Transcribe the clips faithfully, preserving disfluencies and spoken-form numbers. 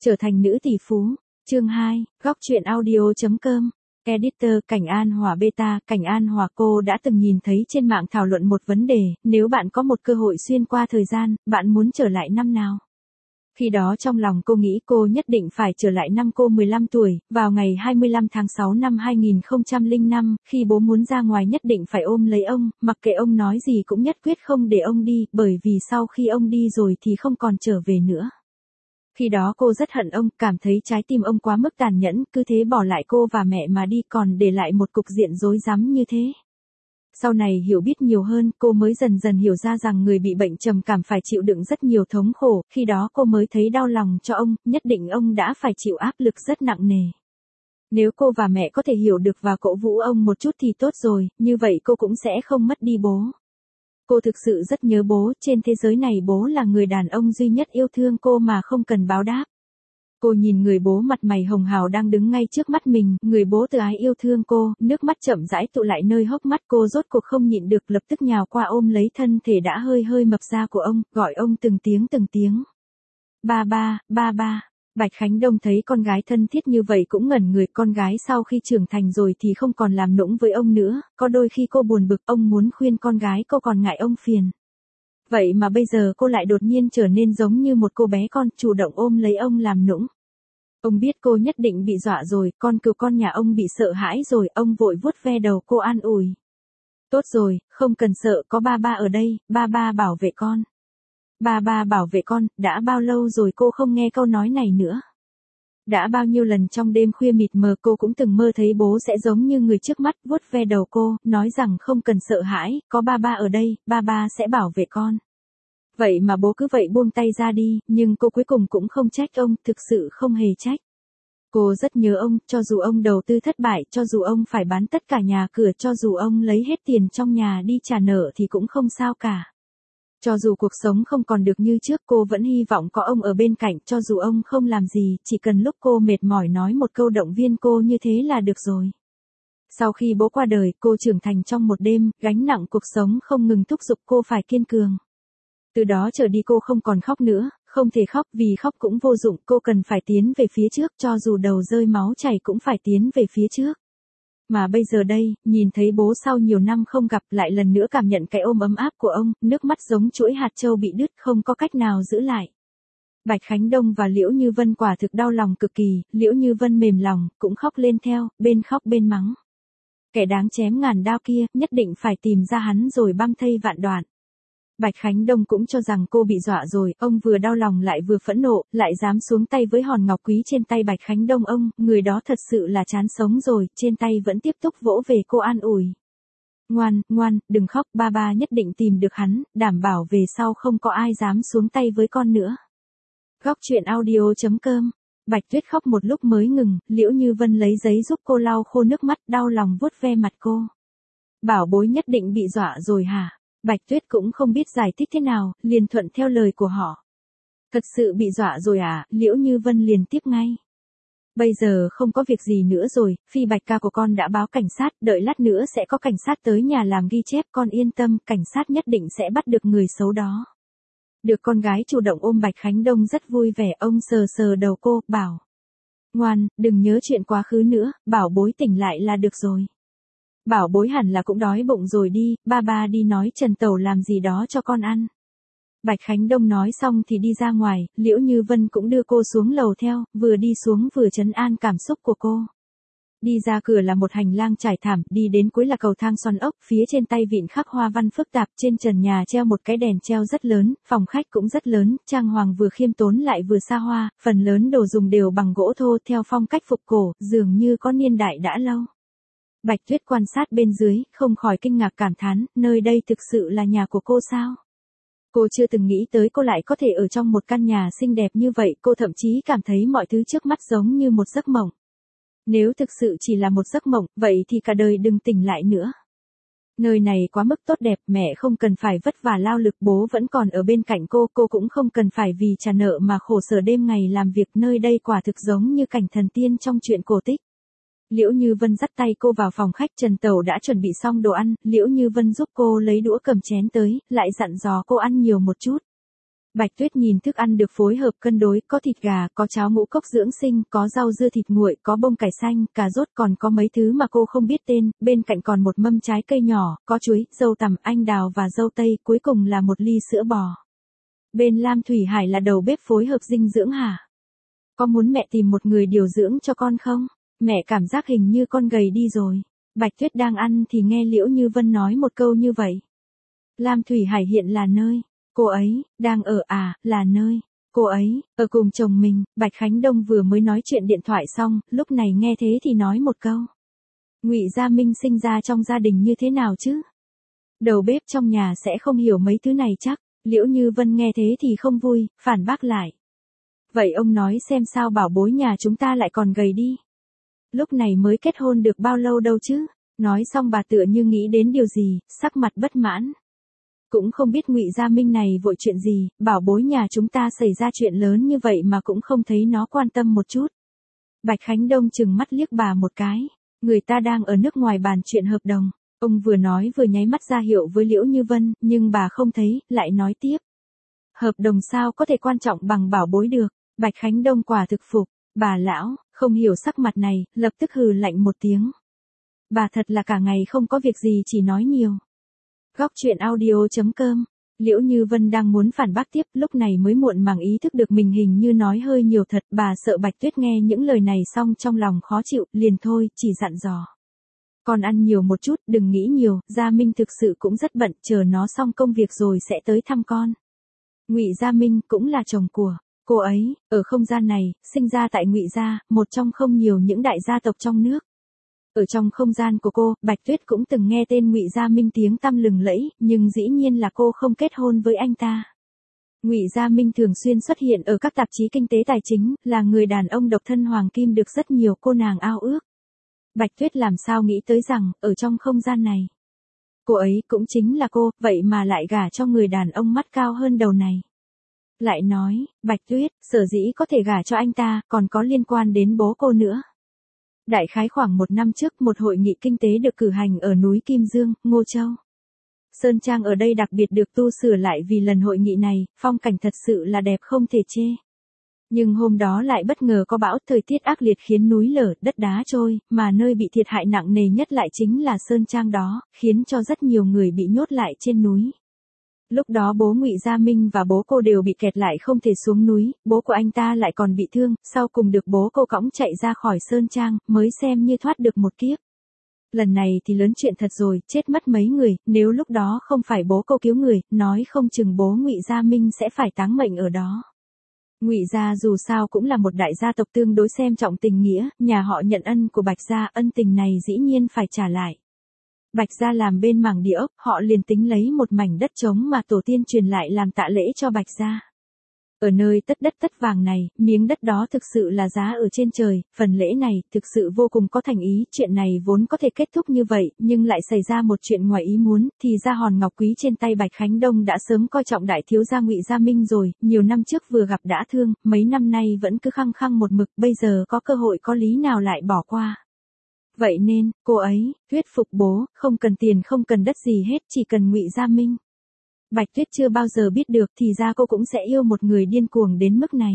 Trở thành nữ tỷ phú. Chương hai, góc truyện audio.com. Editor Cảnh An Hòa Beta. Cảnh An Hòa, cô đã từng nhìn thấy trên mạng thảo luận một vấn đề, nếu bạn có một cơ hội xuyên qua thời gian, bạn muốn trở lại năm nào? Khi đó trong lòng cô nghĩ cô nhất định phải trở lại năm cô mười lăm tuổi, vào ngày hai mươi lăm tháng sáu năm hai nghìn không trăm lẻ năm, khi bố muốn ra ngoài nhất định phải ôm lấy ông, mặc kệ ông nói gì cũng nhất quyết không để ông đi, bởi vì sau khi ông đi rồi thì không còn trở về nữa. Khi đó cô rất hận ông, cảm thấy trái tim ông quá mức tàn nhẫn, cứ thế bỏ lại cô và mẹ mà đi, còn để lại một cục diện rối rắm như thế. Sau này hiểu biết nhiều hơn, cô mới dần dần hiểu ra rằng người bị bệnh trầm cảm phải chịu đựng rất nhiều thống khổ, khi đó cô mới thấy đau lòng cho ông, nhất định ông đã phải chịu áp lực rất nặng nề. Nếu cô và mẹ có thể hiểu được và cổ vũ ông một chút thì tốt rồi, như vậy cô cũng sẽ không mất đi bố. Cô thực sự rất nhớ bố, trên thế giới này bố là người đàn ông duy nhất yêu thương cô mà không cần báo đáp. Cô nhìn người bố mặt mày hồng hào đang đứng ngay trước mắt mình, người bố từ ái yêu thương cô, nước mắt chậm rãi tụ lại nơi hốc mắt, cô rốt cuộc không nhịn được, lập tức nhào qua ôm lấy thân thể đã hơi hơi mập ra của ông, gọi ông từng tiếng từng tiếng. Ba ba, ba ba. Bạch Khánh Đông thấy con gái thân thiết như vậy cũng ngẩn người, con gái sau khi trưởng thành rồi thì không còn làm nũng với ông nữa, có đôi khi cô buồn bực, ông muốn khuyên con gái cô còn ngại ông phiền. Vậy mà bây giờ cô lại đột nhiên trở nên giống như một cô bé con, chủ động ôm lấy ông làm nũng. Ông biết cô nhất định bị dọa rồi, con cừu con nhà ông bị sợ hãi rồi, ông vội vuốt ve đầu cô an ủi. Tốt rồi, không cần sợ, có ba ba ở đây, ba ba bảo vệ con. Ba ba bảo vệ con, đã bao lâu rồi cô không nghe câu nói này nữa. Đã bao nhiêu lần trong đêm khuya mịt mờ cô cũng từng mơ thấy bố sẽ giống như người trước mắt, vuốt ve đầu cô, nói rằng không cần sợ hãi, có ba ba ở đây, ba ba sẽ bảo vệ con. Vậy mà bố cứ vậy buông tay ra đi, nhưng cô cuối cùng cũng không trách ông, thực sự không hề trách. Cô rất nhớ ông, cho dù ông đầu tư thất bại, cho dù ông phải bán tất cả nhà cửa, cho dù ông lấy hết tiền trong nhà đi trả nợ thì cũng không sao cả. Cho dù cuộc sống không còn được như trước, cô vẫn hy vọng có ông ở bên cạnh, cho dù ông không làm gì, chỉ cần lúc cô mệt mỏi nói một câu động viên cô như thế là được rồi. Sau khi bố qua đời, cô trưởng thành trong một đêm, gánh nặng cuộc sống không ngừng thúc giục cô phải kiên cường. Từ đó trở đi cô không còn khóc nữa, không thể khóc vì khóc cũng vô dụng, cô cần phải tiến về phía trước, cho dù đầu rơi máu chảy cũng phải tiến về phía trước. Mà bây giờ đây, nhìn thấy bố sau nhiều năm không gặp, lại lần nữa cảm nhận cái ôm ấm áp của ông, nước mắt giống chuỗi hạt châu bị đứt, không có cách nào giữ lại. Bạch Khánh Đông và Liễu Như Vân quả thực đau lòng cực kỳ, Liễu Như Vân mềm lòng, cũng khóc lên theo, bên khóc bên mắng. Kẻ đáng chém ngàn đao kia, nhất định phải tìm ra hắn rồi băm thây vạn đoạn. Bạch Khánh Đông cũng cho rằng cô bị dọa rồi, ông vừa đau lòng lại vừa phẫn nộ, lại dám xuống tay với hòn ngọc quý trên tay Bạch Khánh Đông, ông, người đó thật sự là chán sống rồi, trên tay vẫn tiếp tục vỗ về cô an ủi. Ngoan, ngoan, đừng khóc, ba ba nhất định tìm được hắn, đảm bảo về sau không có ai dám xuống tay với con nữa. Góc truyện audio.com. Bạch Tuyết khóc một lúc mới ngừng, Liễu Như Vân lấy giấy giúp cô lau khô nước mắt, đau lòng vuốt ve mặt cô. Bảo bối nhất định bị dọa rồi hả? Bạch Tuyết cũng không biết giải thích thế nào, liền thuận theo lời của họ. Thật sự bị dọa rồi à, Liễu Như Vân liền tiếp ngay. Bây giờ không có việc gì nữa rồi, Phi Bạch ca của con đã báo cảnh sát, đợi lát nữa sẽ có cảnh sát tới nhà làm ghi chép, con yên tâm, cảnh sát nhất định sẽ bắt được người xấu đó. Được con gái chủ động ôm Bạch Khánh Đông rất vui vẻ, ông sờ sờ đầu cô, bảo. Ngoan, đừng nhớ chuyện quá khứ nữa, bảo bối tỉnh lại là được rồi. Bảo bối hẳn là cũng đói bụng rồi đi, ba ba đi nói Trần Tẩu làm gì đó cho con ăn. Bạch Khánh Đông nói xong thì đi ra ngoài, Liễu Như Vân cũng đưa cô xuống lầu theo, vừa đi xuống vừa trấn an cảm xúc của cô. Đi ra cửa là một hành lang trải thảm, đi đến cuối là cầu thang xoắn ốc, phía trên tay vịn khắc hoa văn phức tạp, trên trần nhà treo một cái đèn treo rất lớn, phòng khách cũng rất lớn, trang hoàng vừa khiêm tốn lại vừa xa hoa, phần lớn đồ dùng đều bằng gỗ thô theo phong cách phục cổ, dường như có niên đại đã lâu. Bạch Tuyết quan sát bên dưới, không khỏi kinh ngạc cảm thán, nơi đây thực sự là nhà của cô sao? Cô chưa từng nghĩ tới cô lại có thể ở trong một căn nhà xinh đẹp như vậy, cô thậm chí cảm thấy mọi thứ trước mắt giống như một giấc mộng. Nếu thực sự chỉ là một giấc mộng, vậy thì cả đời đừng tỉnh lại nữa. Nơi này quá mức tốt đẹp, mẹ không cần phải vất vả lao lực, bố vẫn còn ở bên cạnh cô, cô cũng không cần phải vì trả nợ mà khổ sở đêm ngày làm việc, nơi đây quả thực giống như cảnh thần tiên trong truyện cổ tích. Liễu Như Vân dắt tay cô vào phòng khách, Trần Tẩu đã chuẩn bị xong đồ ăn, Liễu Như Vân giúp cô lấy đũa cầm chén tới, lại dặn dò cô ăn nhiều một chút. Bạch Tuyết nhìn thức ăn được phối hợp cân đối, có thịt gà, có cháo ngũ cốc dưỡng sinh, có rau dưa thịt nguội, có bông cải xanh, cà rốt, còn có mấy thứ mà cô không biết tên, bên cạnh còn một mâm trái cây nhỏ, có chuối, dâu tằm, anh đào và dâu tây, cuối cùng là một ly sữa bò. Bên Lam Thủy Hải là đầu bếp phối hợp dinh dưỡng hả? Có muốn mẹ tìm một người điều dưỡng cho con không? Mẹ cảm giác hình như con gầy đi rồi. Bạch Tuyết đang ăn thì nghe Liễu Như Vân nói một câu như vậy. Lam Thủy Hải hiện là nơi cô ấy đang ở à, là nơi cô ấy ở cùng chồng mình. Bạch Khánh Đông vừa mới nói chuyện điện thoại xong, lúc này nghe thế thì nói một câu. Ngụy Gia Minh sinh ra trong gia đình như thế nào chứ? Đầu bếp trong nhà sẽ không hiểu mấy thứ này chắc. Liễu Như Vân nghe thế thì không vui, phản bác lại. Vậy ông nói xem sao bảo bối nhà chúng ta lại còn gầy đi. Lúc này mới kết hôn được bao lâu đâu chứ? Nói xong bà tựa như nghĩ đến điều gì, sắc mặt bất mãn. Cũng không biết Ngụy Gia Minh này vội chuyện gì, bảo bối nhà chúng ta xảy ra chuyện lớn như vậy mà cũng không thấy nó quan tâm một chút. Bạch Khánh Đông chừng mắt liếc bà một cái. Người ta đang ở nước ngoài bàn chuyện hợp đồng. Ông vừa nói vừa nháy mắt ra hiệu với Liễu Như Vân, nhưng bà không thấy, lại nói tiếp. Hợp đồng sao có thể quan trọng bằng bảo bối được. Bạch Khánh Đông quả thực phục. Bà lão, không hiểu sắc mặt này, lập tức hừ lạnh một tiếng. Bà thật là cả ngày không có việc gì chỉ nói nhiều. Góc truyện audio chấm com. Liễu Như Vân đang muốn phản bác tiếp, lúc này mới muộn màng ý thức được mình hình như nói hơi nhiều thật. Bà sợ Bạch Tuyết nghe những lời này xong trong lòng khó chịu, liền thôi, chỉ dặn dò. Con ăn nhiều một chút, đừng nghĩ nhiều, Gia Minh thực sự cũng rất bận, chờ nó xong công việc rồi sẽ tới thăm con. Ngụy Gia Minh cũng là chồng của cô ấy, ở không gian này, sinh ra tại Ngụy Gia, một trong không nhiều những đại gia tộc trong nước. Ở trong không gian của cô, Bạch Tuyết cũng từng nghe tên Ngụy Gia Minh tiếng tăm lừng lẫy, nhưng dĩ nhiên là cô không kết hôn với anh ta. Ngụy Gia Minh thường xuyên xuất hiện ở các tạp chí kinh tế tài chính, là người đàn ông độc thân hoàng kim được rất nhiều cô nàng ao ước. Bạch Tuyết làm sao nghĩ tới rằng, ở trong không gian này, cô ấy cũng chính là cô, vậy mà lại gả cho người đàn ông mắt cao hơn đầu này. Lại nói, Bạch Tuyết, sở dĩ có thể gả cho anh ta, còn có liên quan đến bố cô nữa. Đại khái khoảng một năm trước, một hội nghị kinh tế được cử hành ở núi Kim Dương, Ngô Châu. Sơn Trang ở đây đặc biệt được tu sửa lại vì lần hội nghị này, phong cảnh thật sự là đẹp không thể chê. Nhưng hôm đó lại bất ngờ có bão, thời tiết ác liệt khiến núi lở, đất đá trôi, mà nơi bị thiệt hại nặng nề nhất lại chính là Sơn Trang đó, khiến cho rất nhiều người bị nhốt lại trên núi. Lúc đó bố Ngụy Gia Minh và bố cô đều bị kẹt lại không thể xuống núi, bố của anh ta lại còn bị thương, sau cùng được bố cô cõng chạy ra khỏi Sơn Trang, mới xem như thoát được một kiếp. Lần này thì lớn chuyện thật rồi, chết mất mấy người, nếu lúc đó không phải bố cô cứu người, nói không chừng bố Ngụy Gia Minh sẽ phải táng mệnh ở đó. Ngụy Gia dù sao cũng là một đại gia tộc tương đối xem trọng tình nghĩa, nhà họ nhận ân của Bạch Gia, ân tình này dĩ nhiên phải trả lại. Bạch Gia làm bên mảng địa ốc, họ liền tính lấy một mảnh đất trống mà tổ tiên truyền lại làm tạ lễ cho Bạch Gia. Ở nơi tất đất tất vàng này, miếng đất đó thực sự là giá ở trên trời, phần lễ này thực sự vô cùng có thành ý, chuyện này vốn có thể kết thúc như vậy, nhưng lại xảy ra một chuyện ngoài ý muốn, thì ra hòn ngọc quý trên tay Bạch Khánh Đông đã sớm coi trọng đại thiếu gia Ngụy Gia Minh rồi, nhiều năm trước vừa gặp đã thương, mấy năm nay vẫn cứ khăng khăng một mực, bây giờ có cơ hội có lý nào lại bỏ qua. Vậy nên, cô ấy, thuyết phục bố, không cần tiền không cần đất gì hết, chỉ cần Ngụy Gia Minh. Bạch Tuyết chưa bao giờ biết được thì ra cô cũng sẽ yêu một người điên cuồng đến mức này.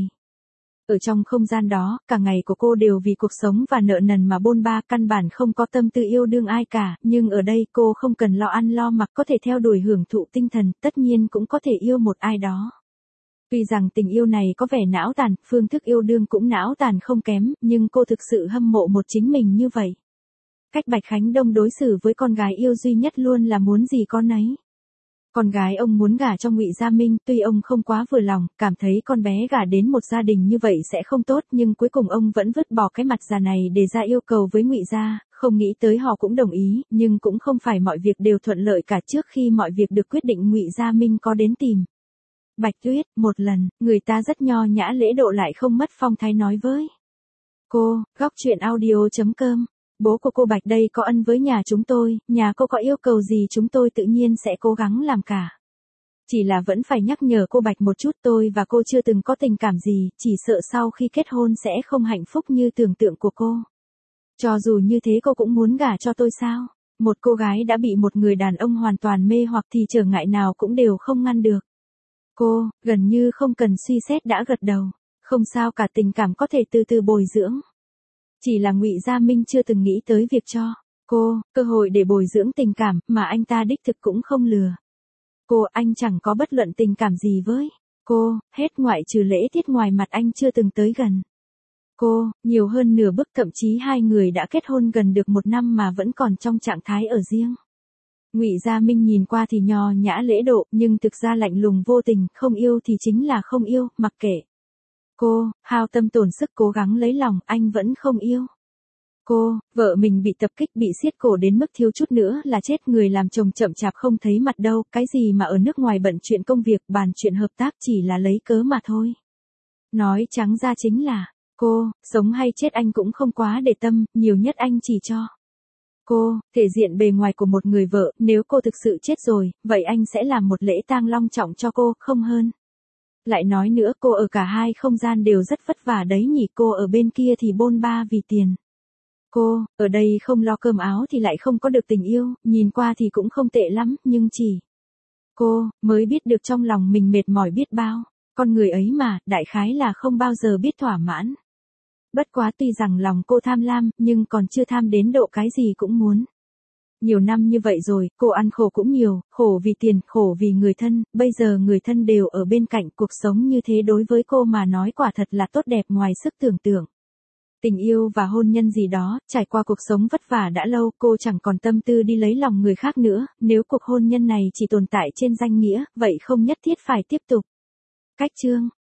Ở trong không gian đó, cả ngày của cô đều vì cuộc sống và nợ nần mà bôn ba, căn bản không có tâm tư yêu đương ai cả, nhưng ở đây cô không cần lo ăn lo mặc, có thể theo đuổi hưởng thụ tinh thần, tất nhiên cũng có thể yêu một ai đó. Tuy rằng tình yêu này có vẻ não tàn, phương thức yêu đương cũng não tàn không kém, nhưng cô thực sự hâm mộ một chính mình như vậy. Cách Bạch Khánh Đông đối xử với con gái yêu duy nhất luôn là muốn gì con ấy. Con gái ông muốn gả cho Ngụy Gia Minh, tuy ông không quá vừa lòng, cảm thấy con bé gả đến một gia đình như vậy sẽ không tốt, nhưng cuối cùng ông vẫn vứt bỏ cái mặt già này để ra yêu cầu với Ngụy Gia, không nghĩ tới họ cũng đồng ý, nhưng cũng không phải mọi việc đều thuận lợi cả. Trước khi mọi việc được quyết định, Ngụy Gia Minh có đến tìm Bạch Tuyết, một lần, người ta rất nho nhã lễ độ lại không mất phong thái nói với cô, góc truyện audio chấm com. Bố của cô Bạch đây có ân với nhà chúng tôi, nhà cô có yêu cầu gì chúng tôi tự nhiên sẽ cố gắng làm cả. Chỉ là vẫn phải nhắc nhở cô Bạch một chút, tôi và cô chưa từng có tình cảm gì, chỉ sợ sau khi kết hôn sẽ không hạnh phúc như tưởng tượng của cô. Cho dù như thế cô cũng muốn gả cho tôi sao? Một cô gái đã bị một người đàn ông hoàn toàn mê hoặc thì trở ngại nào cũng đều không ngăn được. Cô, gần như không cần suy xét đã gật đầu. Không sao cả, tình cảm có thể từ từ bồi dưỡng. Chỉ là Ngụy Gia Minh chưa từng nghĩ tới việc cho cô cơ hội để bồi dưỡng tình cảm, mà anh ta đích thực cũng không lừa cô. Anh chẳng có bất luận tình cảm gì với cô, hết ngoại trừ lễ tiết ngoài mặt anh chưa từng tới gần cô, nhiều hơn nửa bước, thậm chí hai người đã kết hôn gần được một năm mà vẫn còn trong trạng thái ở riêng. Ngụy Gia Minh nhìn qua thì nho nhã lễ độ, nhưng thực ra lạnh lùng vô tình, không yêu thì chính là không yêu, mặc kệ cô hao tâm tổn sức cố gắng lấy lòng, anh vẫn không yêu cô. Vợ mình bị tập kích, bị siết cổ đến mức thiếu chút nữa là chết, người làm chồng chậm chạp không thấy mặt đâu, cái gì mà ở nước ngoài bận chuyện công việc, bàn chuyện hợp tác chỉ là lấy cớ mà thôi. Nói trắng ra chính là, cô, sống hay chết anh cũng không quá để tâm, nhiều nhất anh chỉ cho cô thể diện bề ngoài của một người vợ, nếu cô thực sự chết rồi, vậy anh sẽ làm một lễ tang long trọng cho cô, không hơn. Lại nói nữa, cô ở cả hai không gian đều rất vất vả đấy nhỉ, cô ở bên kia thì bôn ba vì tiền. Cô, ở đây không lo cơm áo thì lại không có được tình yêu, nhìn qua thì cũng không tệ lắm, nhưng chỉ cô mới biết được trong lòng mình mệt mỏi biết bao. Con người ấy mà, đại khái là không bao giờ biết thỏa mãn. Bất quá tuy rằng lòng cô tham lam, nhưng còn chưa tham đến độ cái gì cũng muốn. Nhiều năm như vậy rồi, cô ăn khổ cũng nhiều, khổ vì tiền, khổ vì người thân, bây giờ người thân đều ở bên cạnh, cuộc sống như thế đối với cô mà nói quả thật là tốt đẹp ngoài sức tưởng tượng. Tình yêu và hôn nhân gì đó, trải qua cuộc sống vất vả đã lâu, cô chẳng còn tâm tư đi lấy lòng người khác nữa, nếu cuộc hôn nhân này chỉ tồn tại trên danh nghĩa, vậy không nhất thiết phải tiếp tục. Cách chương